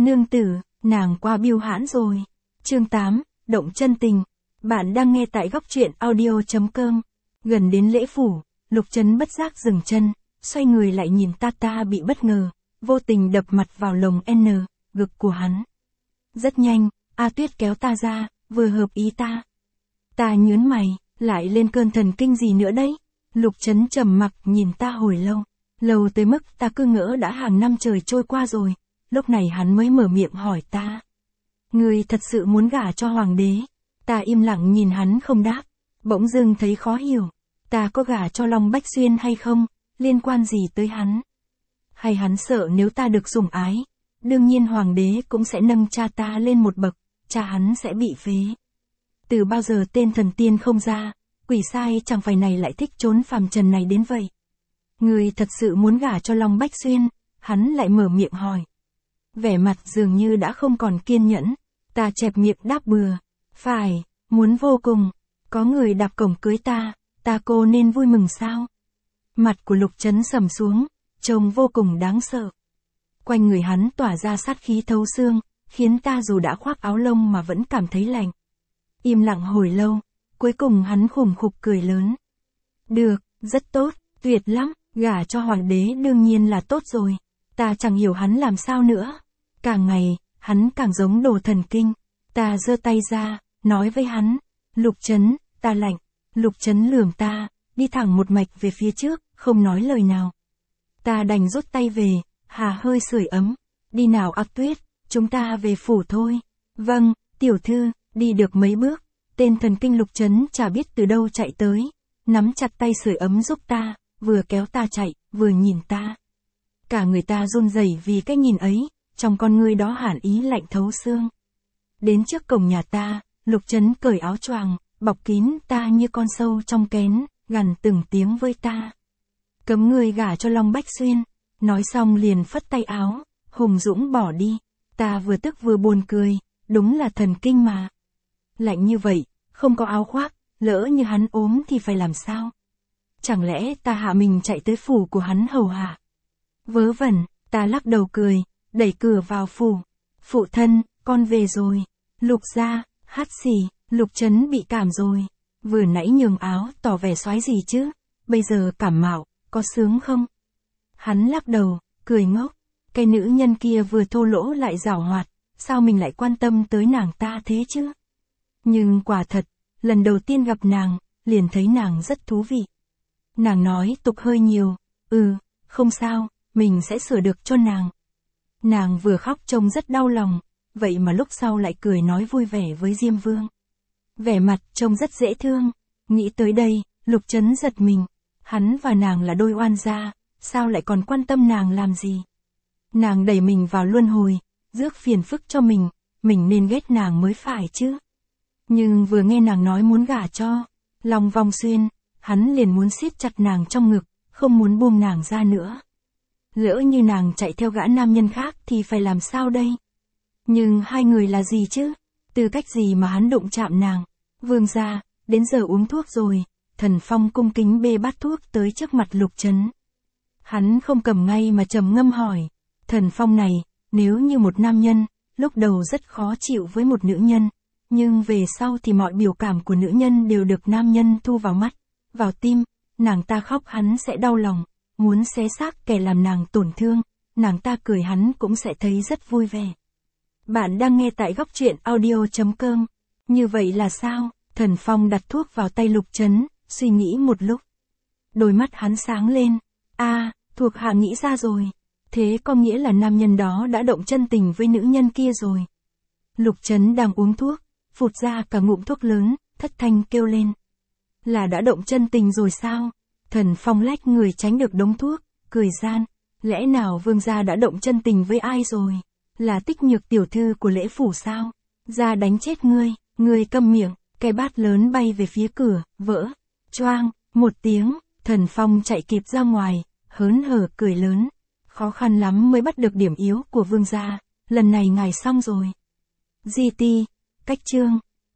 Nương tử, nàng quá biêu hãn rồi. Chương 8, động chân tình. Bạn đang nghe tại góc truyện audio.com. Gần đến lễ phủ, Lục Trấn bất giác dừng chân, xoay người lại nhìn ta bị bất ngờ, vô tình đập mặt vào lồng ngực của hắn. Rất nhanh, A Tuyết kéo ta ra, vừa hợp ý ta. Ta nhớn mày, lại lên cơn thần kinh gì nữa đấy? Lục Trấn trầm mặc nhìn ta hồi lâu, lâu tới mức ta cứ ngỡ đã hàng năm trời trôi qua rồi, lúc này hắn mới mở miệng hỏi ta. Ngươi thật sự muốn gả cho hoàng đế? Ta im lặng nhìn hắn không đáp, bỗng dưng thấy khó hiểu, ta có gả cho Long Bách Xuyên hay không, liên quan gì tới hắn? Hay hắn sợ nếu ta được sủng ái, đương nhiên hoàng đế cũng sẽ nâng cha ta lên một bậc, cha hắn sẽ bị phế. Từ bao giờ tên thần tiên không ra, quỷ sai chẳng phải này lại thích trốn phàm trần này đến vậy? Ngươi thật sự muốn gả cho Long Bách Xuyên? Hắn lại mở miệng hỏi. Vẻ mặt dường như đã không còn kiên nhẫn, ta chẹp miệng đáp bừa. Phải, muốn vô cùng, có người đạp cổng cưới ta cô nên vui mừng sao? Mặt của Lục Trấn sầm xuống, trông vô cùng đáng sợ. Quanh người hắn tỏa ra sát khí thấu xương, khiến ta dù đã khoác áo lông mà vẫn cảm thấy lạnh. Im lặng hồi lâu, cuối cùng hắn khủng khục cười lớn. Được, rất tốt, tuyệt lắm, gả cho hoàng đế đương nhiên là tốt rồi. Ta chẳng hiểu hắn làm sao nữa. Càng ngày, hắn càng giống đồ thần kinh. Ta giơ tay ra, nói với hắn. Lục Trấn, ta lạnh. Lục Trấn lườm ta, đi thẳng một mạch về phía trước, không nói lời nào. Ta đành rút tay về, hà hơi sưởi ấm. Đi nào A Tuyết, chúng ta về phủ thôi. Vâng, tiểu thư, đi được mấy bước. Tên thần kinh Lục Trấn chả biết từ đâu chạy tới. Nắm chặt tay sưởi ấm giúp ta, vừa kéo ta chạy, vừa nhìn ta. Cả người ta run rẩy vì cái nhìn ấy, trong con ngươi đó hàn ý lạnh thấu xương. Đến trước cổng nhà ta, Lục Trấn cởi áo choàng, bọc kín ta như con sâu trong kén, gằn từng tiếng với ta. Cấm ngươi gả cho Long Bách Xuyên. Nói xong liền phất tay áo, hùng dũng bỏ đi. Ta vừa tức vừa buồn cười, đúng là thần kinh mà. Lạnh như vậy, không có áo khoác, lỡ như hắn ốm thì phải làm sao? Chẳng lẽ ta hạ mình chạy tới phủ của hắn hầu hạ? Vớ vẩn, ta lắc đầu cười, đẩy cửa vào phủ. Phụ thân, con về rồi. Lục gia, hắt xì, Lục Trấn bị cảm rồi. Vừa nãy nhường áo tỏ vẻ soái gì chứ, bây giờ cảm mạo, có sướng không? Hắn lắc đầu, cười ngốc. Cái nữ nhân kia vừa thô lỗ lại giảo hoạt, sao mình lại quan tâm tới nàng ta thế chứ? Nhưng quả thật, lần đầu tiên gặp nàng, liền thấy nàng rất thú vị. Nàng nói tục hơi nhiều, không sao, mình sẽ sửa được cho nàng. Nàng vừa khóc trông rất đau lòng, vậy mà lúc sau lại cười nói vui vẻ với Diêm Vương. Vẻ mặt trông rất dễ thương, nghĩ tới đây, Lục Trấn giật mình, hắn và nàng là đôi oan gia, sao lại còn quan tâm nàng làm gì? Nàng đẩy mình vào luân hồi, rước phiền phức cho mình nên ghét nàng mới phải chứ. Nhưng vừa nghe nàng nói muốn gả cho Long Vong Xuyên, hắn liền muốn siết chặt nàng trong ngực, không muốn buông nàng ra nữa. Lỡ như nàng chạy theo gã nam nhân khác thì phải làm sao đây? Nhưng hai người là gì chứ? Tư cách gì mà hắn đụng chạm nàng? Vương gia, đến giờ uống thuốc rồi. Thần Phong cung kính bê bát thuốc tới trước mặt Lục Trấn. Hắn không cầm ngay mà trầm ngâm hỏi. Thần Phong này, nếu như một nam nhân, lúc đầu rất khó chịu với một nữ nhân, nhưng về sau thì mọi biểu cảm của nữ nhân đều được nam nhân thu vào mắt, vào tim. Nàng ta khóc hắn sẽ đau lòng, muốn xé xác kẻ làm nàng tổn thương, nàng ta cười hắn cũng sẽ thấy rất vui vẻ. Bạn đang nghe tại góc truyện audio.com. Như vậy là sao? Thần Phong đặt thuốc vào tay Lục Trấn, suy nghĩ một lúc. Đôi mắt hắn sáng lên. Thuộc hạ nghĩ ra rồi. Thế có nghĩa là nam nhân đó đã động chân tình với nữ nhân kia rồi. Lục Trấn đang uống thuốc, phụt ra cả ngụm thuốc lớn, thất thanh kêu lên. Là đã động chân tình rồi sao? Thần Phong lách người tránh được đống thuốc, cười gian. Lẽ nào vương gia đã động chân tình với ai rồi? Là Tích Nhược tiểu thư của Lễ phủ sao? Ra đánh chết ngươi câm miệng. Cái bát lớn bay về phía cửa, vỡ. Choang, một tiếng, Thần Phong chạy kịp ra ngoài, hớn hở cười lớn. Khó khăn lắm mới bắt được điểm yếu của vương gia, lần này ngài xong rồi. GT, cách chương.